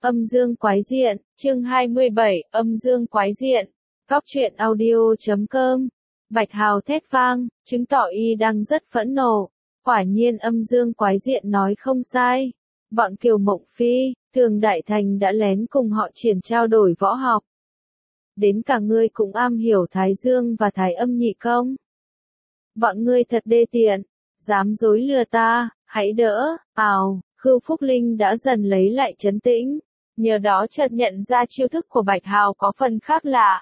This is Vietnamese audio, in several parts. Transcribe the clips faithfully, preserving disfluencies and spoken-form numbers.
Âm dương quái diện, chương hai mươi bảy, âm dương quái diện. Góc truyện audio chấm com. Bạch Hào thét vang, chứng tỏ y đang rất phẫn nộ. Quả nhiên âm dương quái diện nói không sai. Bọn Kiều Mộng Phi, Thường Đại Thành đã lén cùng họ triển trao đổi võ học. Đến cả ngươi cũng am hiểu Thái Dương và Thái Âm nhị công. Bọn ngươi thật đê tiện, dám dối lừa ta, hãy đỡ, ào, Khưu Phúc Linh đã dần lấy lại trấn tĩnh, nhờ đó chợt nhận ra chiêu thức của Bạch Hào có phần khác lạ.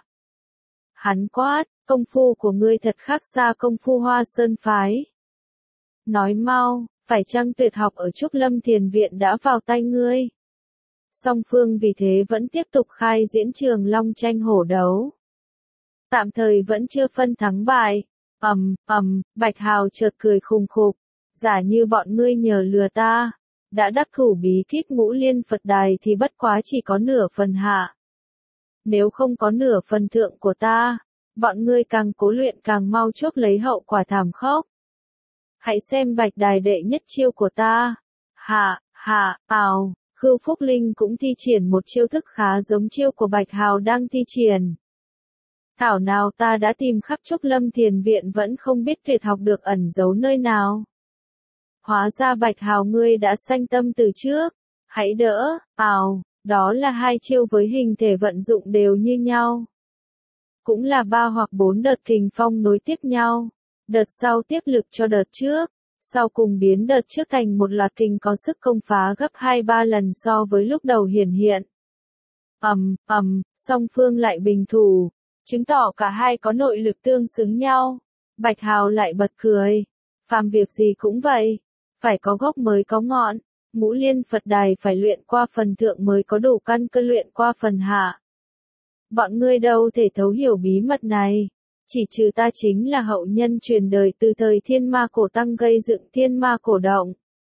Hắn quát, công phu của ngươi thật khác xa công phu Hoa Sơn phái. Nói mau, phải chăng tuyệt học ở Trúc Lâm Thiền Viện đã vào tay ngươi? Song phương vì thế vẫn tiếp tục khai diễn trường long tranh hổ đấu. Tạm thời vẫn chưa phân thắng bại. Ầm, ầm, Bạch Hào chợt cười khùng khục, giả như bọn ngươi nhờ lừa ta, đã đắc thủ bí kíp Ngũ Liên Phật Đài thì bất quá chỉ có nửa phần hạ. Nếu không có nửa phần thượng của ta, bọn ngươi càng cố luyện càng mau chuốc lấy hậu quả thảm khốc. Hãy xem Bạch Đài đệ nhất chiêu của ta. Hạ, hạ, ào, Khưu Phúc Linh cũng thi triển một chiêu thức khá giống chiêu của Bạch Hào đang thi triển. Thảo nào ta đã tìm khắp Trúc Lâm Thiền Viện vẫn không biết tuyệt học được ẩn giấu nơi nào. Hóa ra Bạch Hào ngươi đã sanh tâm từ trước. Hãy đỡ, ào, đó là hai chiêu với hình thể vận dụng đều như nhau. Cũng là ba hoặc bốn đợt kình phong nối tiếp nhau. Đợt sau tiếp lực cho đợt trước. Sau cùng biến đợt trước thành một loạt kình có sức công phá gấp hai ba lần so với lúc đầu hiển hiện. Ầm, ầm, song phương lại bình thủ. Chứng tỏ cả hai có nội lực tương xứng nhau. Bạch Hào lại bật cười. Phàm việc gì cũng vậy. Phải có gốc mới có ngọn. Ngũ Liên Phật Đài phải luyện qua phần thượng mới có đủ căn cơ luyện qua phần hạ. Bọn ngươi đâu thể thấu hiểu bí mật này. Chỉ trừ ta chính là hậu nhân truyền đời từ thời Thiên Ma Cổ Tăng gây dựng Thiên Ma Cổ Động.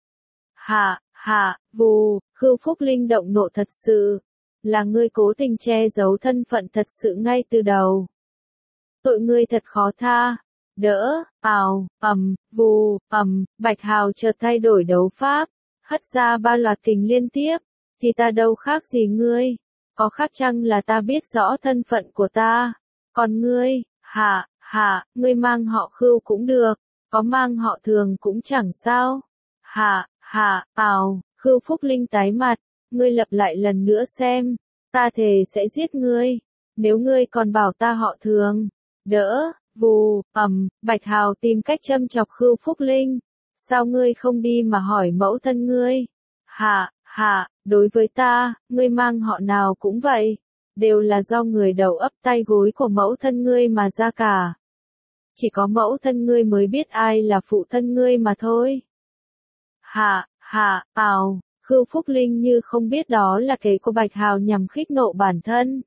Hạ, hạ, vù, Khưu Phúc Linh động nộ thật sự. Là ngươi cố tình che giấu thân phận thật sự ngay từ đầu. Tội ngươi thật khó tha. Đỡ, ào, ầm, vù, ầm, Bạch Hào chợt thay đổi đấu pháp, hất ra ba loạt kình liên tiếp, thì ta đâu khác gì ngươi, có khác chăng là ta biết rõ thân phận của ta, còn ngươi, hả, hả, ngươi mang họ Khưu cũng được, có mang họ Thường cũng chẳng sao, hả, hả, ào, Khưu Phúc Linh tái mặt, ngươi lặp lại lần nữa xem, ta thề sẽ giết ngươi, nếu ngươi còn bảo ta họ Thường, đỡ. Vù, ầm, Bạch Hào tìm cách châm chọc Khưu Phúc Linh. Sao ngươi không đi mà hỏi mẫu thân ngươi? Hạ, hạ, đối với ta, ngươi mang họ nào cũng vậy. Đều là do người đầu ấp tay gối của mẫu thân ngươi mà ra cả. Chỉ có mẫu thân ngươi mới biết ai là phụ thân ngươi mà thôi. Hạ, hạ, ào, Khưu Phúc Linh như không biết đó là kế của Bạch Hào nhằm khích nộ bản thân.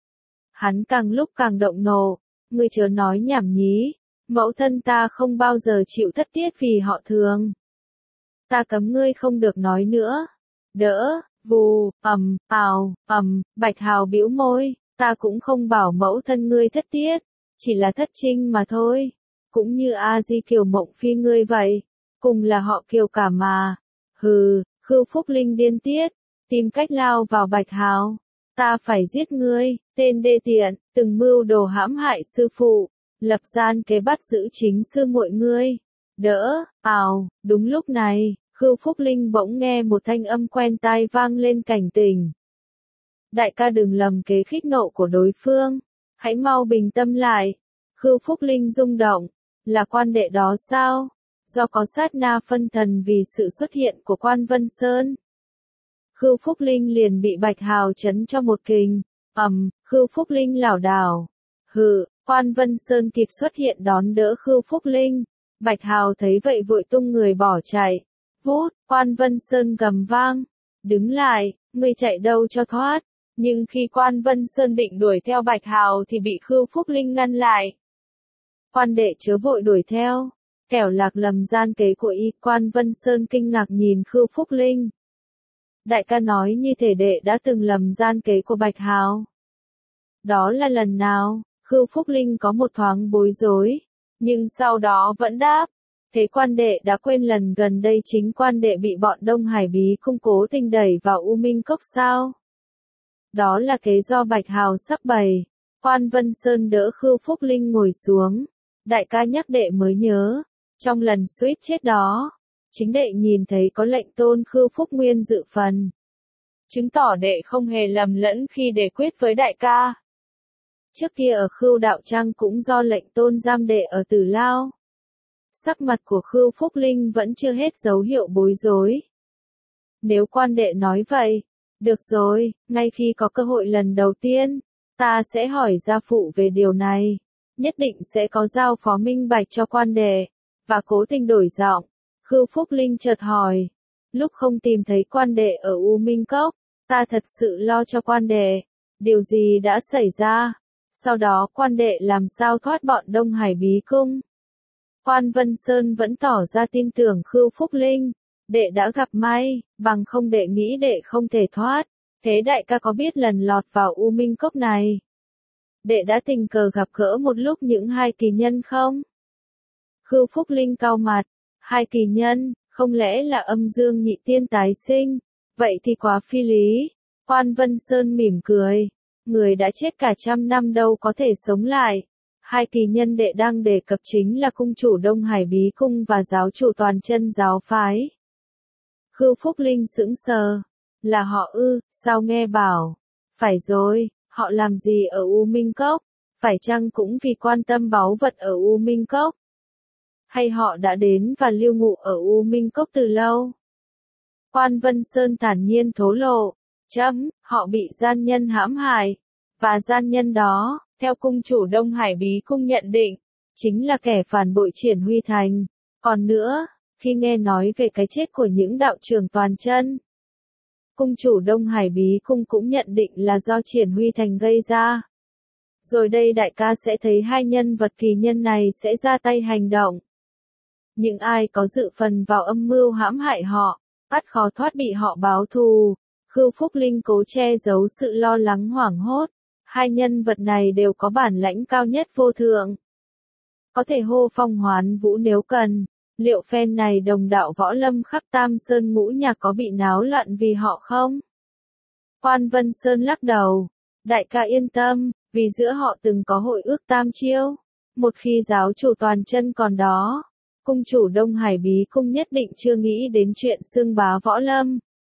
Hắn càng lúc càng động nộ. Ngươi chớ nói nhảm nhí, mẫu thân ta không bao giờ chịu thất tiết vì họ Thường. Ta cấm ngươi không được nói nữa. Đỡ, vù, ầm, ào, ầm, Bạch Hào bĩu môi, ta cũng không bảo mẫu thân ngươi thất tiết, chỉ là thất trinh mà thôi. Cũng như A Di Kiều Mộng Phi ngươi vậy, cùng là họ Kiều cả mà. Hừ, Khưu Phúc Linh điên tiết, tìm cách lao vào Bạch Hào. Ta phải giết ngươi, tên đê tiện, từng mưu đồ hãm hại sư phụ, lập gian kế bắt giữ chính sư muội ngươi. Đỡ, ào, đúng lúc này, Khưu Phúc Linh bỗng nghe một thanh âm quen tai vang lên cảnh tỉnh. Đại ca đừng lầm kế khích nộ của đối phương, hãy mau bình tâm lại. Khưu Phúc Linh rung động, là quan đệ đó sao? Do có sát na phân thần vì sự xuất hiện của Quan Vân Sơn. Khưu Phúc Linh liền bị Bạch Hào chấn cho một kình. Ầm, Khưu Phúc Linh lảo đảo. Hừ, Quan Vân Sơn kịp xuất hiện đón đỡ Khưu Phúc Linh. Bạch Hào thấy vậy vội tung người bỏ chạy. Vút, Quan Vân Sơn gầm vang. Đứng lại, ngươi chạy đâu cho thoát. Nhưng khi Quan Vân Sơn định đuổi theo Bạch Hào thì bị Khưu Phúc Linh ngăn lại. Quan đệ chớ vội đuổi theo. Kẻo lạc lầm gian kế của y. Quan Vân Sơn kinh ngạc nhìn Khưu Phúc Linh. Đại ca nói như thể đệ đã từng lầm gian kế của Bạch Hào. Đó là lần nào? Khưu Phúc Linh có một thoáng bối rối, nhưng sau đó vẫn đáp. Thế quan đệ đã quên lần gần đây chính quan đệ bị bọn Đông Hải Bí Cung cố tình đẩy vào U Minh Cốc sao? Đó là kế do Bạch Hào sắp bày. Quan Vân Sơn đỡ Khưu Phúc Linh ngồi xuống. Đại ca nhắc đệ mới nhớ. Trong lần suýt chết đó, chính đệ nhìn thấy có lệnh tôn Khưu Phúc Nguyên dự phần. Chứng tỏ đệ không hề lầm lẫn khi đề quyết với đại ca. Trước kia ở Khưu Đạo Trang cũng do lệnh tôn giam đệ ở Tử Lao. Sắc mặt của Khưu Phúc Linh vẫn chưa hết dấu hiệu bối rối. Nếu quan đệ nói vậy, được rồi, ngay khi có cơ hội lần đầu tiên, ta sẽ hỏi gia phụ về điều này. Nhất định sẽ có giao phó minh bạch cho quan đệ. Và cố tình đổi giọng, Khưu Phúc Linh chợt hỏi. Lúc không tìm thấy quan đệ ở U Minh Cốc, ta thật sự lo cho quan đệ. Điều gì đã xảy ra? Sau đó quan đệ làm sao thoát bọn Đông Hải Bí Cung? Quan Vân Sơn vẫn tỏ ra tin tưởng Khưu Phúc Linh. Đệ đã gặp may, bằng không đệ nghĩ đệ không thể thoát. Thế đại ca có biết lần lọt vào U Minh Cốc này? Đệ đã tình cờ gặp gỡ một lúc những hai kỳ nhân không? Khưu Phúc Linh cau mặt. Hai kỳ nhân, không lẽ là âm dương nhị tiên tái sinh? Vậy thì quá phi lý. Quan Vân Sơn mỉm cười. Người đã chết cả trăm năm đâu có thể sống lại. Hai kỳ nhân đệ đang đề cập chính là cung chủ Đông Hải Bí Cung và giáo chủ Toàn Chân giáo phái. Khưu Phúc Linh sững sờ. Là họ ư, sao nghe bảo. Phải rồi, họ làm gì ở U Minh Cốc? Phải chăng cũng vì quan tâm báu vật ở U Minh Cốc? Hay họ đã đến và lưu ngụ ở U Minh Cốc từ lâu? Quan Vân Sơn thản nhiên thổ lộ. Chấm, họ bị gian nhân hãm hại. Và gian nhân đó, theo cung chủ Đông Hải Bí Cung nhận định, chính là kẻ phản bội Triển Huy Thành. Còn nữa, khi nghe nói về cái chết của những đạo trưởng Toàn Chân, cung chủ Đông Hải Bí Cung cũng nhận định là do Triển Huy Thành gây ra. Rồi đây đại ca sẽ thấy hai nhân vật kỳ nhân này sẽ ra tay hành động. Những ai có dự phần vào âm mưu hãm hại họ, ắt khó thoát bị họ báo thù. Khưu Phúc Linh cố che giấu sự lo lắng hoảng hốt. Hai nhân vật này đều có bản lãnh cao nhất vô thượng. Có thể hô phong hoán vũ nếu cần. Liệu phen này đồng đạo võ lâm khắp Tam Sơn ngũ nhạc có bị náo loạn vì họ không? Quan Vân Sơn lắc đầu. Đại ca yên tâm, vì giữa họ từng có hội ước tam chiêu. Một khi giáo chủ Toàn Chân còn đó, cung chủ Đông Hải Bí Cung nhất định chưa nghĩ đến chuyện xưng bá võ lâm.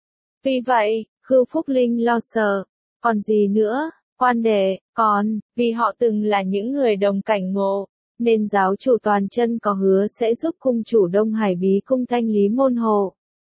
Vì vậy, Khưu Phúc Linh lo sợ. Còn gì nữa, quan đệ, còn, vì họ từng là những người đồng cảnh ngộ, nên giáo chủ Toàn Chân có hứa sẽ giúp cung chủ Đông Hải Bí Cung thanh lý môn hộ.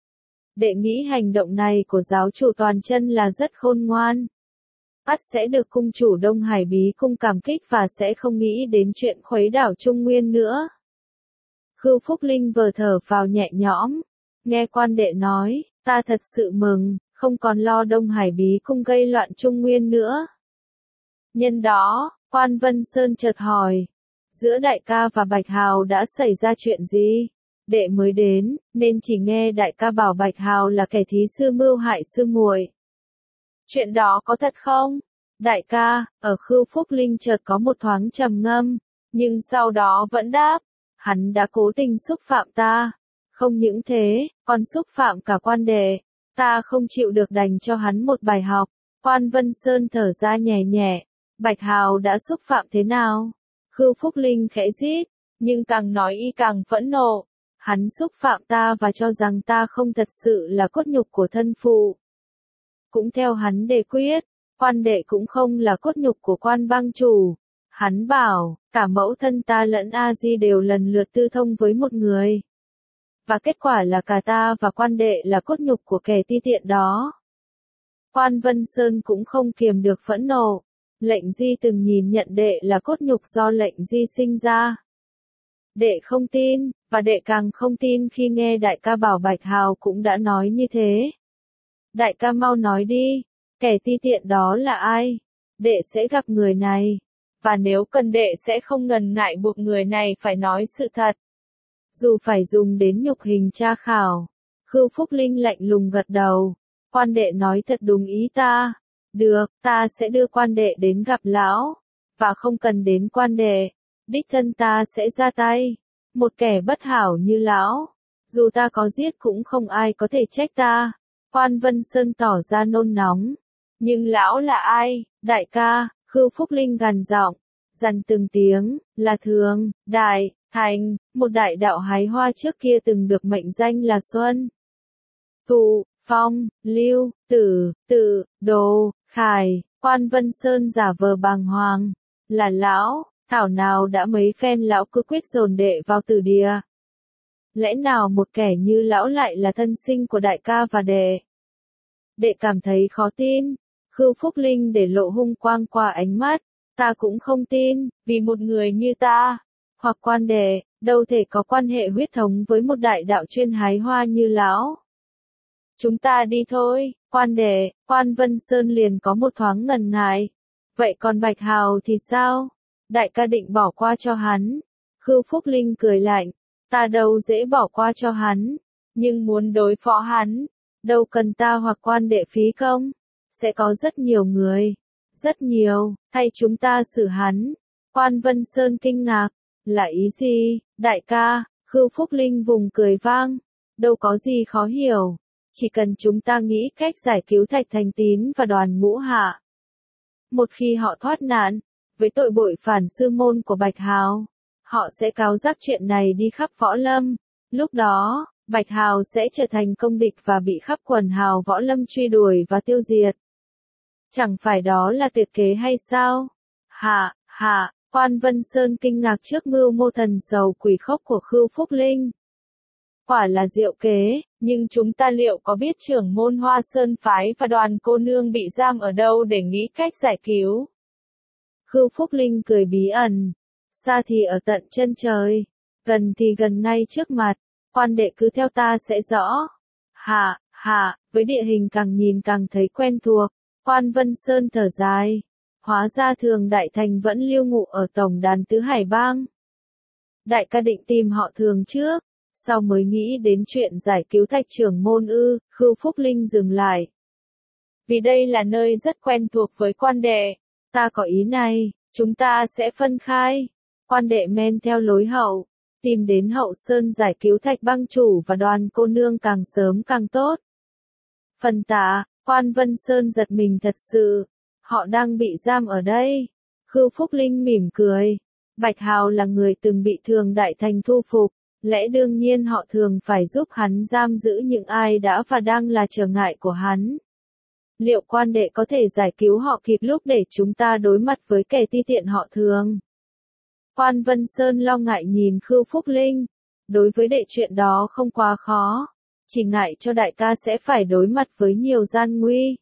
Đệ nghĩ hành động này của giáo chủ Toàn Chân là rất khôn ngoan. Ắt sẽ được cung chủ Đông Hải Bí Cung cảm kích và sẽ không nghĩ đến chuyện khuấy đảo Trung Nguyên nữa. Khưu Phúc Linh vừa thở phào nhẹ nhõm. Nghe quan đệ nói, ta thật sự mừng, không còn lo Đông Hải Bí Cung gây loạn Trung Nguyên nữa. Nhân đó, Quan Vân Sơn chợt hỏi. Giữa đại ca và Bạch Hào đã xảy ra chuyện gì? Đệ mới đến, nên chỉ nghe đại ca bảo Bạch Hào là kẻ thí sư mưu hại sư muội. Chuyện đó có thật không? Đại ca, ở Khưu Phúc Linh chợt có một thoáng trầm ngâm, nhưng sau đó vẫn đáp. Hắn đã cố tình xúc phạm ta. Không những thế, còn xúc phạm cả quan đệ. Ta không chịu được đành cho hắn một bài học. Quan Vân Sơn thở ra nhẹ nhẹ. Bạch Hào đã xúc phạm thế nào? Khưu Phúc Linh khẽ rít, nhưng càng nói y càng phẫn nộ. Hắn xúc phạm ta và cho rằng ta không thật sự là cốt nhục của thân phụ. Cũng theo hắn đề quyết, quan đệ cũng không là cốt nhục của Quan Bang chủ. Hắn bảo, cả mẫu thân ta lẫn A Di đều lần lượt tư thông với một người. Và kết quả là cả ta và quan đệ là cốt nhục của kẻ ti tiện đó. Quan Vân Sơn cũng không kiềm được phẫn nộ. Lệnh Di từng nhìn nhận đệ là cốt nhục do lệnh Di sinh ra. Đệ không tin, và đệ càng không tin khi nghe đại ca bảo Bạch Hào cũng đã nói như thế. Đại ca mau nói đi, kẻ ti tiện đó là ai? Đệ sẽ gặp người này. Và nếu cần đệ sẽ không ngần ngại buộc người này phải nói sự thật. Dù phải dùng đến nhục hình tra khảo. Khưu Phúc Linh lạnh lùng gật đầu. Quan đệ nói thật đúng ý ta. Được, ta sẽ đưa quan đệ đến gặp lão. Và không cần đến quan đệ. Đích thân ta sẽ ra tay. Một kẻ bất hảo như lão. Dù ta có giết cũng không ai có thể trách ta. Quan Vân Sơn tỏ ra nôn nóng. Nhưng lão là ai? Đại ca, Khưu Phúc Linh gằn giọng, dằn từng tiếng, là Thường, Đại, Thành, một đại đạo hái hoa trước kia từng được mệnh danh là Xuân. Thụ, Phong, Lưu, Tử, Tự, Đồ, Khải, Quan Vân Sơn giả vờ bàng hoàng. Là lão, thảo nào đã mấy phen lão cứ quyết dồn đệ vào tử địa. Lẽ nào một kẻ như lão lại là thân sinh của đại ca và đệ? Đệ cảm thấy khó tin. Khưu Phúc Linh để lộ hung quang qua ánh mắt. Ta cũng không tin, vì một người như ta, hoặc quan đệ, đâu thể có quan hệ huyết thống với một đại đạo chuyên hái hoa như lão. Chúng ta đi thôi, quan đệ. Quan Vân Sơn liền có một thoáng ngần ngại. Vậy còn Bạch Hào thì sao? Đại ca định bỏ qua cho hắn. Khưu Phúc Linh cười lạnh. Ta đâu dễ bỏ qua cho hắn. Nhưng muốn đối phó hắn, đâu cần ta hoặc quan đệ phí công. Sẽ có rất nhiều người. Rất nhiều, thay chúng ta xử hắn. Quan Vân Sơn kinh ngạc. Là ý gì, đại ca? Khưu Phúc Linh vùng cười vang. Đâu có gì khó hiểu. Chỉ cần chúng ta nghĩ cách giải cứu Thạch Thành Tín và Đoàn Ngũ Hạ. Một khi họ thoát nạn, với tội bội phản sư môn của Bạch Hào, họ sẽ cáo rắc chuyện này đi khắp võ lâm. Lúc đó, Bạch Hào sẽ trở thành công địch và bị khắp quần hào võ lâm truy đuổi và tiêu diệt. Chẳng phải đó là tuyệt kế hay sao? Hạ, hạ, Quan Vân Sơn kinh ngạc trước mưu mô thần sầu quỷ khốc của Khưu Phúc Linh. Quả là diệu kế, nhưng chúng ta liệu có biết trưởng môn Hoa Sơn Phái và Đoàn cô nương bị giam ở đâu để nghĩ cách giải cứu? Khưu Phúc Linh cười bí ẩn. Xa thì ở tận chân trời, gần thì gần ngay trước mặt, quan đệ cứ theo ta sẽ rõ. Hạ, hạ, với địa hình càng nhìn càng thấy quen thuộc, Quan Vân Sơn thở dài. Hóa ra Thường Đại Thành vẫn lưu ngụ ở tổng đàn Tứ Hải Bang. Đại ca định tìm họ Thường trước, sau mới nghĩ đến chuyện giải cứu Thạch trưởng môn ư? Khưu Phúc Linh dừng lại. Vì đây là nơi rất quen thuộc với quan đệ, ta có ý này, chúng ta sẽ phân khai. Quan đệ men theo lối hậu, tìm đến hậu sơn giải cứu Thạch bang chủ và Đoàn cô nương càng sớm càng tốt. Phần tạ, Quan Vân Sơn giật mình thật sự. Họ đang bị giam ở đây. Khưu Phúc Linh mỉm cười. Bạch Hào là người từng bị Thường Đại Thành thu phục. Lẽ đương nhiên họ Thường phải giúp hắn giam giữ những ai đã và đang là trở ngại của hắn. Liệu quan đệ có thể giải cứu họ kịp lúc để chúng ta đối mặt với kẻ ti tiện họ Thường? Quan Vân Sơn lo ngại nhìn Khưu Phúc Linh. Đối với đệ chuyện đó không quá khó. Chỉ ngại cho đại ca sẽ phải đối mặt với nhiều gian nguy.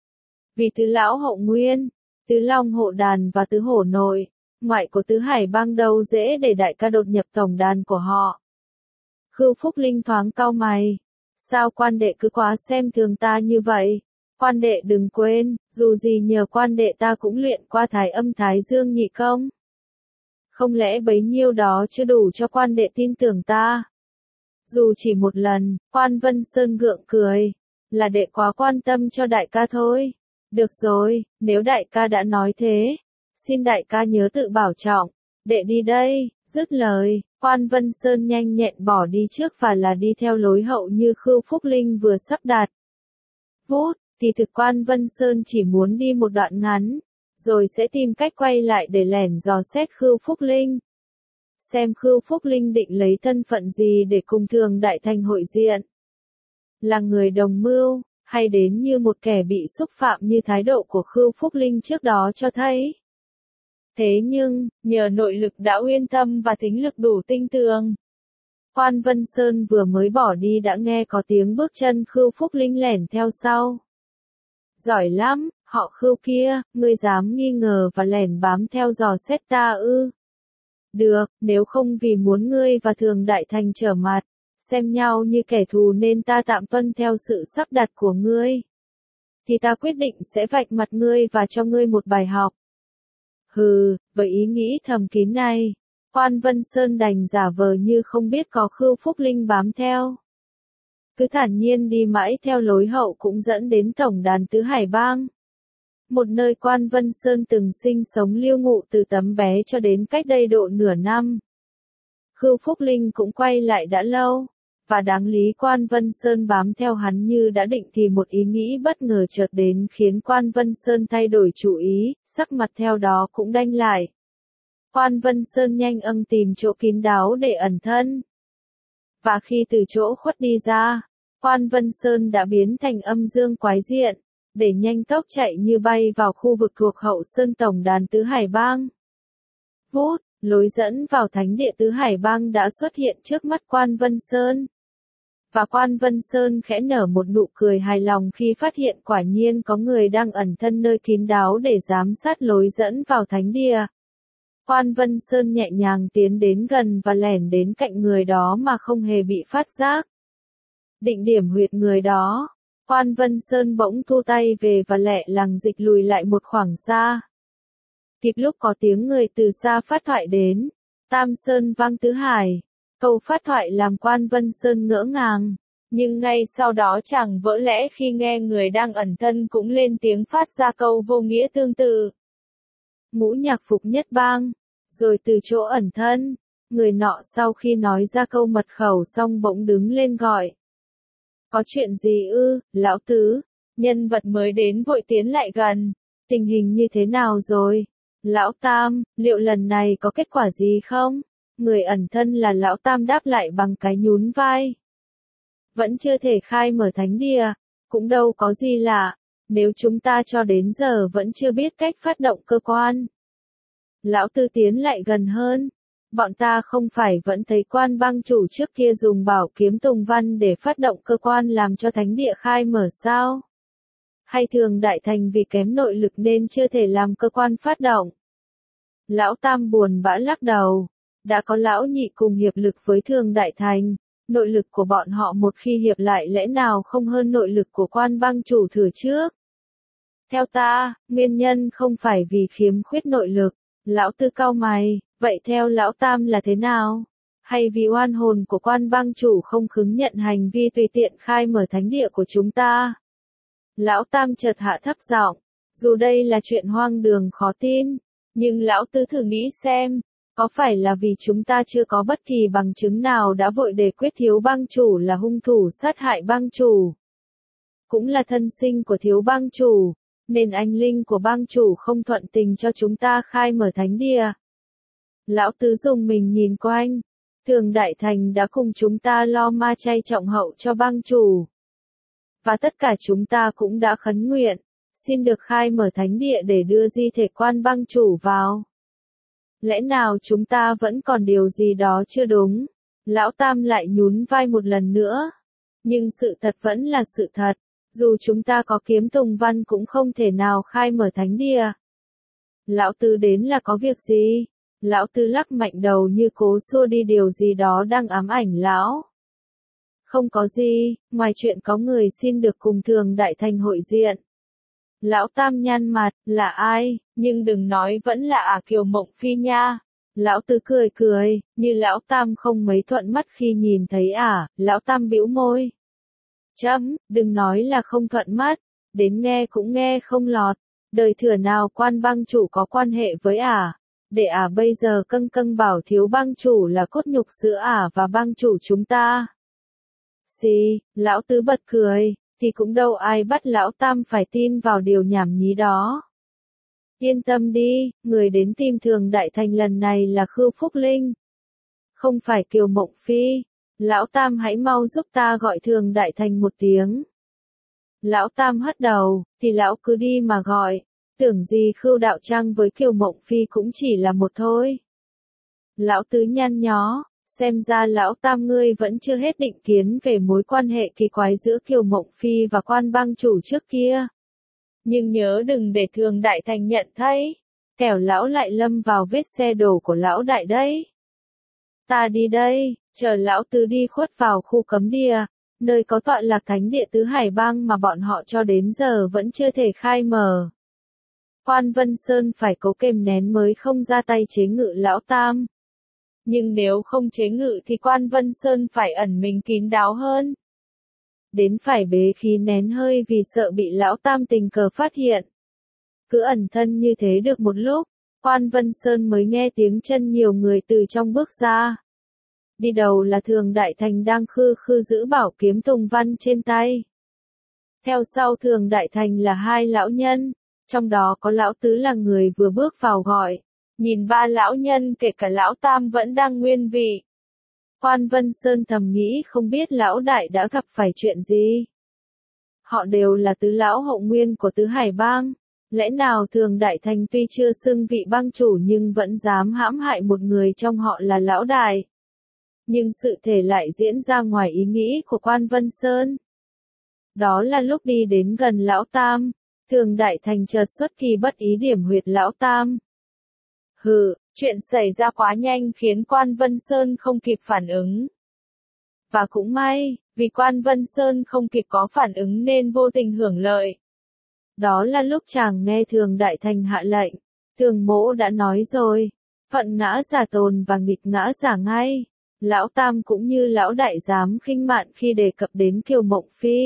Vì Tứ Lão Hậu Nguyên, Tứ Long Hộ Đàn và Tứ Hổ Nội, ngoại của Tứ Hải Bang đâu dễ để đại ca đột nhập tổng đàn của họ. Khưu Phúc Linh thoáng cau mày. Sao quan đệ cứ quá xem thường ta như vậy? Quan đệ đừng quên, dù gì nhờ quan đệ ta cũng luyện qua Thái Âm Thái Dương nhị công. Không lẽ bấy nhiêu đó chưa đủ cho quan đệ tin tưởng ta? Dù chỉ một lần, Quan Vân Sơn gượng cười. Là đệ quá quan tâm cho đại ca thôi. Được rồi, nếu đại ca đã nói thế, xin đại ca nhớ tự bảo trọng. Đệ đi đây. Dứt lời, Quan Vân Sơn nhanh nhẹn bỏ đi trước và là đi theo lối hậu như Khưu Phúc Linh vừa sắp đặt. Vút, thì thực Quan Vân Sơn chỉ muốn đi một đoạn ngắn, rồi sẽ tìm cách quay lại để lẻn dò xét Khưu Phúc Linh. Xem Khưu Phúc Linh định lấy thân phận gì để cùng Thường Đại Thành hội diện. Là người đồng mưu, hay đến như một kẻ bị xúc phạm như thái độ của Khưu Phúc Linh trước đó cho thấy. Thế nhưng, nhờ nội lực đã uyên thâm và thính lực đủ tinh tường, Quan Vân Sơn vừa mới bỏ đi đã nghe có tiếng bước chân Khưu Phúc Linh lẻn theo sau. Giỏi lắm, họ Khưu kia, ngươi dám nghi ngờ và lẻn bám theo dò xét ta ư? Được, nếu không vì muốn ngươi và Thường Đại Thành trở mặt, xem nhau như kẻ thù nên ta tạm tuân theo sự sắp đặt của ngươi, thì ta quyết định sẽ vạch mặt ngươi và cho ngươi một bài học. Hừ, với ý nghĩ thầm kín này, Quan Vân Sơn đành giả vờ như không biết có Khưu Phúc Linh bám theo. Cứ thản nhiên đi mãi theo lối hậu cũng dẫn đến tổng đàn Tứ Hải Bang. Một nơi Quan Vân Sơn từng sinh sống lưu ngụ từ tấm bé cho đến cách đây độ nửa năm. Khưu Phúc Linh cũng quay lại đã lâu. Và đáng lý Quan Vân Sơn bám theo hắn như đã định thì một ý nghĩ bất ngờ chợt đến khiến Quan Vân Sơn thay đổi chủ ý, sắc mặt theo đó cũng đanh lại. Quan Vân Sơn nhanh âng tìm chỗ kín đáo để ẩn thân. Và khi từ chỗ khuất đi ra, Quan Vân Sơn đã biến thành âm dương quái diện, để nhanh tốc chạy như bay vào khu vực thuộc hậu sơn tổng đàn Tứ Hải Bang. Vút, lối dẫn vào thánh địa Tứ Hải Bang đã xuất hiện trước mắt Quan Vân Sơn. Và Quan Vân Sơn khẽ nở một nụ cười hài lòng khi phát hiện quả nhiên có người đang ẩn thân nơi kín đáo để giám sát lối dẫn vào thánh địa. Quan Vân Sơn nhẹ nhàng tiến đến gần và lẻn đến cạnh người đó mà không hề bị phát giác. Định điểm huyệt người đó, Quan Vân Sơn bỗng thu tay về và lẹ làng dịch lùi lại một khoảng xa. Kịp lúc có tiếng người từ xa phát thoại đến, Tam Sơn vang tứ hải. Câu phát thoại làm Quan Vân Sơn ngỡ ngàng, nhưng ngay sau đó chàng vỡ lẽ khi nghe người đang ẩn thân cũng lên tiếng phát ra câu vô nghĩa tương tự. Ngũ nhạc phục nhất bang, rồi từ chỗ ẩn thân, người nọ sau khi nói ra câu mật khẩu xong bỗng đứng lên gọi. Có chuyện gì ư, lão tứ? Nhân vật mới đến vội tiến lại gần. Tình hình như thế nào rồi? Lão Tam, liệu lần này có kết quả gì không? Người ẩn thân là Lão Tam đáp lại bằng cái nhún vai. Vẫn chưa thể khai mở thánh địa, cũng đâu có gì lạ, nếu chúng ta cho đến giờ vẫn chưa biết cách phát động cơ quan. Lão Tư tiến lại gần hơn. Bọn ta không phải vẫn thấy Quan bang chủ trước kia dùng bảo kiếm Tùng Văn để phát động cơ quan làm cho thánh địa khai mở sao? Hay Thường Đại Thành vì kém nội lực nên chưa thể làm cơ quan phát động? Lão Tam buồn bã lắc đầu. Đã có lão nhị cùng hiệp lực với Thường Đại Thành, nội lực của bọn họ một khi hiệp lại lẽ nào không hơn nội lực của Quan bang chủ thừa trước? Theo ta, nguyên nhân không phải vì khiếm khuyết nội lực. Lão Tư cau mày, vậy theo Lão Tam là thế nào? Hay vì oan hồn của Quan bang chủ không khứng nhận hành vi tùy tiện khai mở thánh địa của chúng ta? Lão Tam chợt hạ thấp giọng, dù đây là chuyện hoang đường khó tin, nhưng Lão Tư thử nghĩ xem, có phải là vì chúng ta chưa có bất kỳ bằng chứng nào đã vội để quyết Thiếu bang chủ là hung thủ sát hại bang chủ? Cũng là thân sinh của Thiếu bang chủ, nên anh linh của bang chủ không thuận tình cho chúng ta khai mở thánh địa. Lão Tứ dùng mình nhìn quanh, Thường Đại Thành đã cùng chúng ta lo ma chay trọng hậu cho bang chủ. Và tất cả chúng ta cũng đã khấn nguyện, xin được khai mở thánh địa để đưa di thể Quan bang chủ vào. Lẽ nào chúng ta vẫn còn điều gì đó chưa đúng? Lão Tam lại nhún vai một lần nữa. Nhưng sự thật vẫn là sự thật. Dù chúng ta có kiếm Tùng Văn cũng không thể nào khai mở thánh địa. Lão Tư đến là có việc gì? Lão Tư lắc mạnh đầu như cố xua đi điều gì đó đang ám ảnh lão. Không có gì, ngoài chuyện có người xin được cùng Thường Đại Thành hội diện. Lão Tam nhăn mặt, là ai, nhưng đừng nói vẫn là ả Kiều Mộng Phi nha. Lão Tư cười cười, như Lão Tam không mấy thuận mắt khi nhìn thấy ả, Lão Tam bĩu môi. Chấm, đừng nói là không thuận mắt, đến nghe cũng nghe không lọt, đời thừa nào Quan bang chủ có quan hệ với ả, để ả bây giờ câng câng bảo Thiếu bang chủ là cốt nhục giữa ả và bang chủ chúng ta. Xì, Lão Tứ bật cười, thì cũng đâu ai bắt Lão Tam phải tin vào điều nhảm nhí đó. Yên tâm đi, người đến tìm Thường Đại Thành lần này là Khưu Phúc Linh, không phải Kiều Mộng Phi. Lão Tam hãy mau giúp ta gọi Thường Đại Thành một tiếng. Lão Tam hất đầu, thì lão cứ đi mà gọi, tưởng gì Khưu Đạo Trăng với Kiều Mộng Phi cũng chỉ là một thôi. Lão Tứ nhăn nhó, xem ra Lão Tam ngươi vẫn chưa hết định kiến về mối quan hệ kỳ quái giữa Kiều Mộng Phi và Quan bang chủ trước kia. Nhưng nhớ đừng để Thường Đại Thành nhận thấy, kẻo lão lại lâm vào vết xe đổ của lão đại đấy. Ta đi đây, chờ Lão Tứ đi khuất vào khu cấm địa, nơi có tọa lạc thánh địa Tứ Hải Bang mà bọn họ cho đến giờ vẫn chưa thể khai mở. Quan Vân Sơn phải cố kềm nén mới không ra tay chế ngự Lão Tam. Nhưng nếu không chế ngự thì Quan Vân Sơn phải ẩn mình kín đáo hơn. Đến phải bế khí nén hơi vì sợ bị Lão Tam tình cờ phát hiện. Cứ ẩn thân như thế được một lúc, Quan Vân Sơn mới nghe tiếng chân nhiều người từ trong bước ra. Đi đầu là Thường Đại Thành đang khư khư giữ bảo kiếm Tùng Văn trên tay. Theo sau Thường Đại Thành là hai lão nhân, trong đó có lão tứ là người vừa bước vào gọi. Nhìn ba lão nhân kể cả lão tam vẫn đang nguyên vị. Quan Vân Sơn thầm nghĩ không biết lão đại đã gặp phải chuyện gì. Họ đều là tứ lão hậu nguyên của tứ hải bang. Lẽ nào Thường Đại Thành tuy chưa xưng vị bang chủ nhưng vẫn dám hãm hại một người trong họ là lão đại. Nhưng sự thể lại diễn ra ngoài ý nghĩ của Quan Vân Sơn. Đó là lúc đi đến gần lão tam, Thường Đại Thành chợt xuất kỳ bất ý điểm huyệt lão tam. Hừ, chuyện xảy ra quá nhanh khiến Quan Vân Sơn không kịp phản ứng. Và cũng may, vì Quan Vân Sơn không kịp có phản ứng nên vô tình hưởng lợi. Đó là lúc chàng nghe Thường Đại Thành hạ lệnh. Thường mỗ đã nói rồi, phận ngã giả tồn và nghịch ngã giả ngay. Lão tam cũng như lão đại dám khinh mạn khi đề cập đến Kiều Mộng Phi.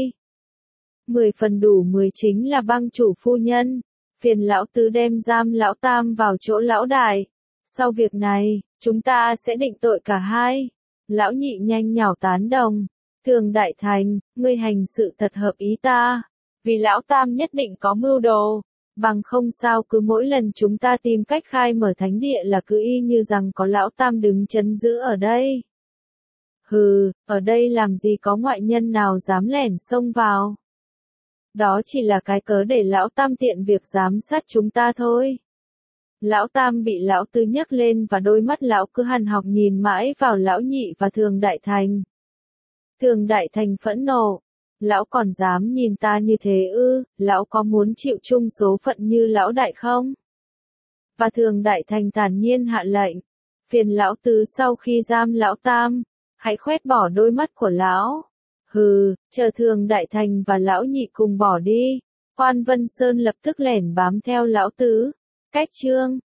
Mười phần đủ mười chính là bang chủ phu nhân. Phiền lão tứ đem giam lão tam vào chỗ lão đại. Sau việc này, chúng ta sẽ định tội cả hai. Lão nhị nhanh nhảu tán đồng. Thường Đại Thành, ngươi hành sự thật hợp ý ta. Vì lão tam nhất định có mưu đồ. Bằng không sao cứ mỗi lần chúng ta tìm cách khai mở thánh địa là cứ y như rằng có lão tam đứng chấn giữ ở đây. Hừ, ở đây làm gì có ngoại nhân nào dám lẻn xông vào. Đó chỉ là cái cớ để lão tam tiện việc giám sát chúng ta thôi. Lão tam bị lão tứ nhấc lên và đôi mắt lão cứ hằn học nhìn mãi vào lão nhị và Thường Đại Thành. Thường Đại Thành phẫn nộ. Lão còn dám nhìn ta như thế ư, lão có muốn chịu chung số phận như lão đại không? Và Thường Đại Thành thản nhiên hạ lệnh. Phiền lão tứ sau khi giam lão tam, hãy khoét bỏ đôi mắt của lão. Hừ, chờ Thường Đại Thành và lão nhị cùng bỏ đi. Quan Vân Sơn lập tức lẻn bám theo lão tứ. Cách chương